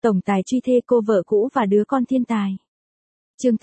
Tổng tài truy thê cô vợ cũ và đứa con thiên tài. Chương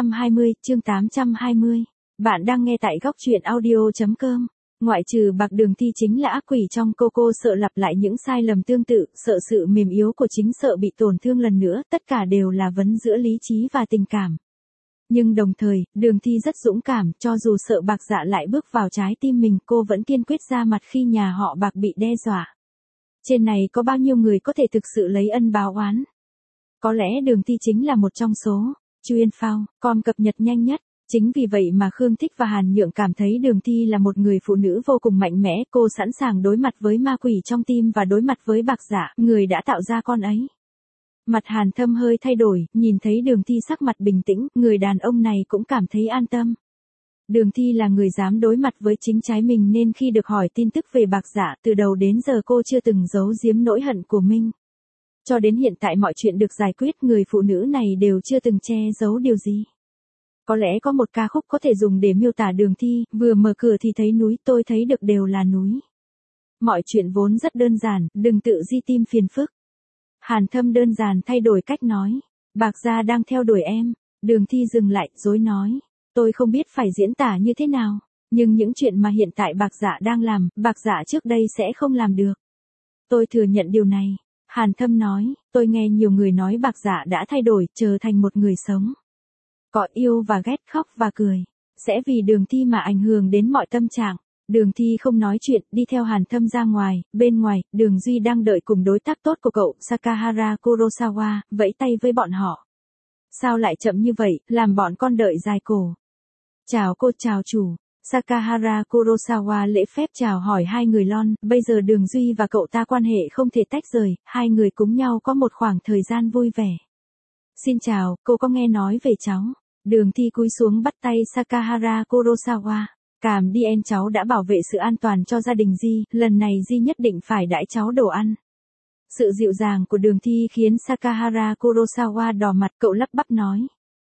820. Bạn đang nghe tại góc truyện audio.com. Ngoại trừ Bạc Đường Thi chính là ác quỷ trong cô sợ lặp lại những sai lầm tương tự, sợ sự mềm yếu của chính, sợ bị tổn thương lần nữa, tất cả đều là vấn giữa lý trí và tình cảm. Nhưng đồng thời, Đường Thi rất dũng cảm, cho dù sợ Bạc Dạ lại bước vào trái tim mình, cô vẫn kiên quyết ra mặt khi nhà họ Bạc bị đe dọa. Trên này có bao nhiêu người có thể thực sự lấy ân báo oán? Có lẽ Đường Thi chính là một trong số. Chuyên phao, com cập nhật nhanh nhất. Chính vì vậy mà Khương Thích và Hàn Nhượng cảm thấy Đường Thi là một người phụ nữ vô cùng mạnh mẽ, cô sẵn sàng đối mặt với ma quỷ trong tim và đối mặt với Bạc Dạ, người đã tạo ra con ấy. Mặt Hàn Thâm hơi thay đổi, nhìn thấy Đường Thi sắc mặt bình tĩnh, người đàn ông này cũng cảm thấy an tâm. Đường Thi là người dám đối mặt với chính trái mình nên khi được hỏi tin tức về Bạc Dạ, từ đầu đến giờ cô chưa từng giấu giếm nỗi hận của mình. Cho đến hiện tại mọi chuyện được giải quyết, người phụ nữ này đều chưa từng che giấu điều gì. Có lẽ có một ca khúc có thể dùng để miêu tả Đường Thi, vừa mở cửa thì thấy núi, tôi thấy được đều là núi. Mọi chuyện vốn rất đơn giản, đừng tự di tim phiền phức. Hàn Thâm đơn giản thay đổi cách nói. Bạc Gia đang theo đuổi em. Đường Thi dừng lại, dối nói. Tôi không biết phải diễn tả như thế nào, nhưng những chuyện mà hiện tại Bạc Dạ đang làm, Bạc Dạ trước đây sẽ không làm được. Tôi thừa nhận điều này. Hàn Thâm nói, tôi nghe nhiều người nói Bạc Dạ đã thay đổi, trở thành một người sống. Có yêu và ghét, khóc và cười. Sẽ vì Đường Thi mà ảnh hưởng đến mọi tâm trạng. Đường Thi không nói chuyện, đi theo Hàn Thâm ra ngoài, bên ngoài, Đường Duy đang đợi cùng đối tác tốt của cậu, Sakahara Kurosawa, vẫy tay với bọn họ. Sao lại chậm như vậy, làm bọn con đợi dài cổ. Chào cô, chào chủ. Sakahara Kurosawa lễ phép chào hỏi hai người lon, bây giờ Đường Duy và cậu ta quan hệ không thể tách rời, hai người cùng nhau có một khoảng thời gian vui vẻ. Xin chào, cô có nghe nói về cháu? Đường Thi cúi xuống bắt tay Sakahara Kurosawa. Cảm đi em, cháu đã bảo vệ sự an toàn cho gia đình Di, lần này Di nhất định phải đãi cháu đồ ăn. Sự dịu dàng của Đường Thi khiến Sakahara Kurosawa đỏ mặt, cậu lắp bắp nói.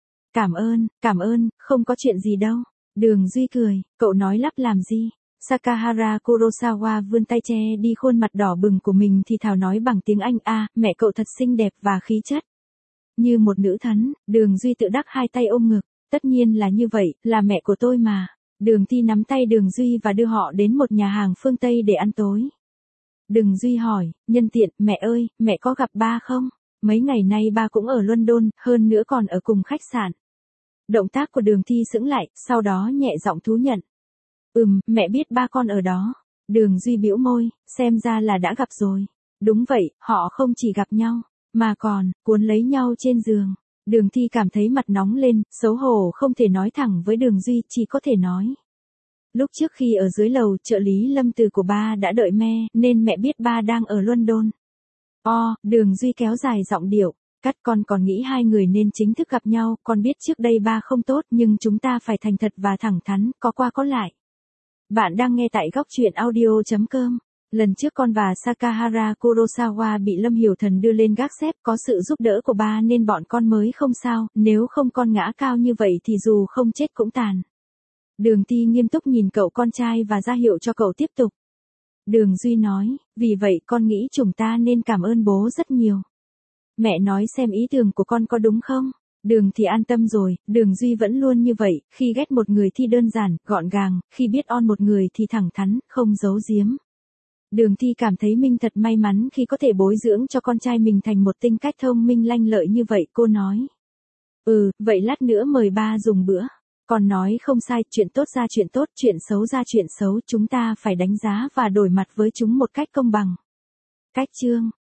Cảm ơn, không có chuyện gì đâu. Đường Duy cười, cậu nói lắp làm gì? Sakahara Kurosawa vươn tay che đi khuôn mặt đỏ bừng của mình thì thào nói bằng tiếng Anh, mẹ cậu thật xinh đẹp và khí chất. Như một nữ thánh, Đường Duy tự đắc hai tay ôm ngực, tất nhiên là như vậy, là mẹ của tôi mà. Đường Thi nắm tay Đường Duy và đưa họ đến một nhà hàng phương Tây để ăn tối. Đường Duy hỏi, nhân tiện, mẹ ơi, mẹ có gặp ba không? Mấy ngày nay ba cũng ở London, hơn nữa còn ở cùng khách sạn. Động tác của Đường Thi sững lại, sau đó nhẹ giọng thú nhận. Mẹ biết ba con ở đó. Đường Duy bĩu môi, xem ra là đã gặp rồi. Đúng vậy, họ không chỉ gặp nhau, mà còn cuốn lấy nhau trên giường. Đường Thi cảm thấy mặt nóng lên, xấu hổ không thể nói thẳng với Đường Duy, chỉ có thể nói. Lúc trước khi ở dưới lầu, trợ lý Lâm Từ của ba đã đợi nên mẹ biết ba đang ở London. Đường Duy kéo dài giọng điệu. Con còn nghĩ hai người nên chính thức gặp nhau, con biết trước đây ba không tốt nhưng chúng ta phải thành thật và thẳng thắn, có qua có lại. Bạn đang nghe tại góc truyện audio.com. Lần trước con và Sakahara Kurosawa bị Lâm Hiểu Thần đưa lên gác xếp, có sự giúp đỡ của ba nên bọn con mới không sao, nếu không con ngã cao như vậy thì dù không chết cũng tàn. Đường Thi nghiêm túc nhìn cậu con trai và ra hiệu cho cậu tiếp tục. Đường Duy nói, vì vậy con nghĩ chúng ta nên cảm ơn bố rất nhiều. Mẹ nói xem ý tưởng của con có đúng không? Đường Thi an tâm rồi, Đường Duy vẫn luôn như vậy, khi ghét một người thì đơn giản, gọn gàng, khi biết on một người thì thẳng thắn, không giấu giếm. Đường Thi cảm thấy mình thật may mắn khi có thể bồi dưỡng cho con trai mình thành một tính cách thông minh lanh lợi như vậy, cô nói. Vậy lát nữa mời ba dùng bữa. Con nói không sai, chuyện tốt ra chuyện tốt, chuyện xấu ra chuyện xấu, chúng ta phải đánh giá và đổi mặt với chúng một cách công bằng. Cách chương